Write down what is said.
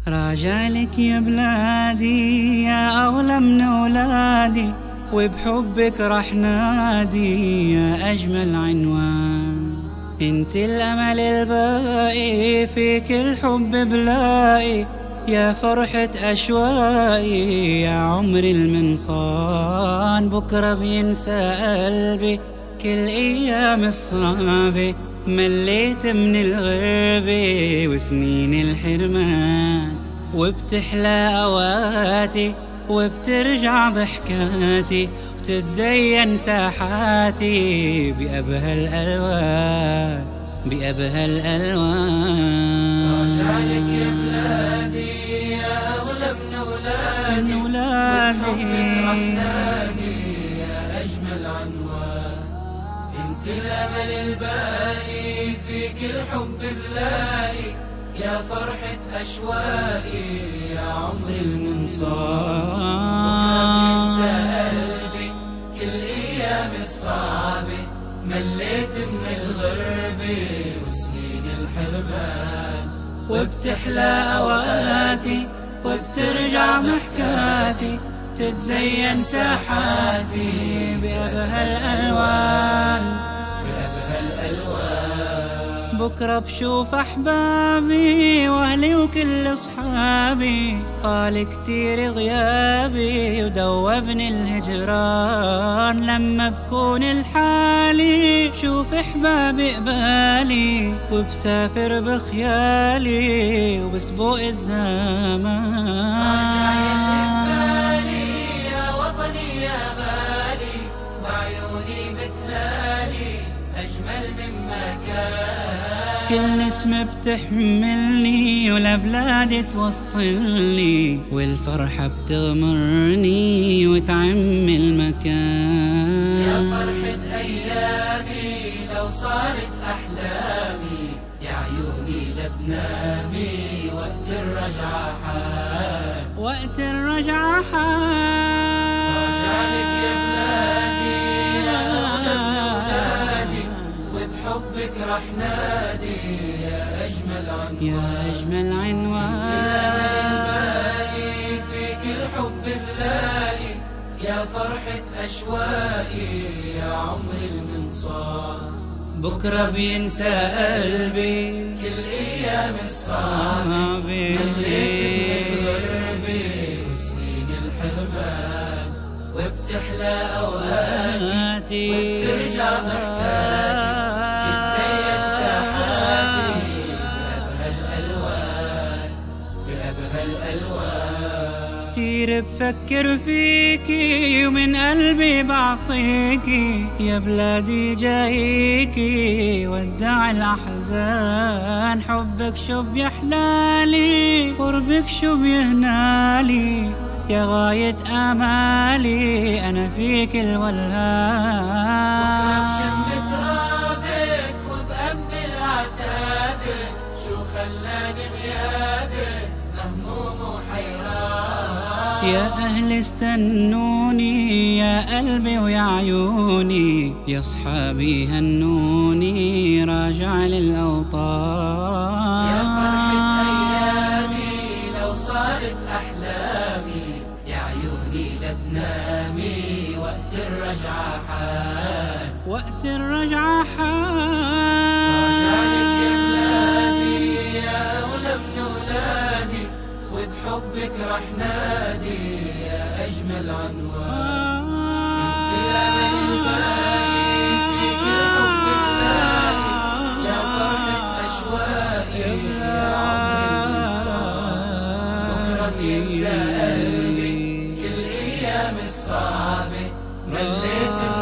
راجع لك يا بلادي يا أغلى من أولادي، وبحبك رح نادي يا أجمل عنوان. انت الأمل الباقي فيك الحب بلاقي، يا فرحة أشواقي يا عمر المنصان. بكرة بينسى قلبي كل أيام الصعبة، مليت من الغربة وسنين الحرمان، وبتحلى أوقاتي وبترجع ضحكاتي، وتتزين ساحاتي بأبهى الألوان، بأبهى الألوان. راجعلك يا بلادي يا أغلى من أولادي، يا أجمل عنوان. انت الأمل الباقي فيك الحب بلاقي، يا فرحة أشواقي يا عمر المنصان. بكرة بينسى قلبي كل أيام الصعبة، مليت من الغربة وسنين الحرمان، وبتحلى أوقاتي وبترجع ضحكاتي، تتزين ساحاتي بأبهى الألوان، بأبهى الألوان. بكرة بشوف أحبابي وأهلي وكل أصحابي، طال كتير غيابي ودوبني الهجران. لما بكون الحالي بشوف أحبابي قبالي، وبسافر بخيالي وبسبوق الزمان. كل نسمة بتحملني ولبلادي توصلني، والفرحة بتغمرني وتعم المكان. يا فرحة أيامي لو صارت أحلامي، يا عيوني لتنامي وقت الرجعة حال، وقت الرجعة حال. راجعلك يا بلادي يا أغلى من أولادي، وبحبك رح نادي يا أجمل عنوان، يا أجمل عنوان. الأمل الباقي فيك الحب بلاقي، يا فرحة أشواقي يا عمر المنصان. بكرة بينسى قلبي كل أيام الصعبة، مليت من الغربة وسنين الحرمان، وبتحلى أوقاتي وبترجع ضحكاتي، تتزين ساحاتي بأبهى الألوان، بأبهى الألوان. كتير بفكر فيكي ومن قلبي بعطيكي، يا بلادي جايكي ودع الأحزان. حبك شو بيحلالي قربك شو بيهنالي، يا غاية آمالي أنا فيك الولهان. بكرة بشم ترابك وبأمل أعتابك، شو خلاني غيابك مهموم وحيران. يا أهل استنوني يا قلبي ويا عيوني، يا صحابي هنوني راجع للأوطان. يا فرحة أيامي لو صارت أحلامي، يا عيوني لتنامي وقت الرجعة حال، وقت الرجعة راجعلك يا حال. بلادي يا أغلى من أولادي، وبحبك رح نادي يا أجمل عنوان. انت الأمل الباقي فيك الحب بلاقي، يا فرحة أشواقي يا عمر المنصان. بكرة بينسى قلبي كل أيام الصعبة، مليت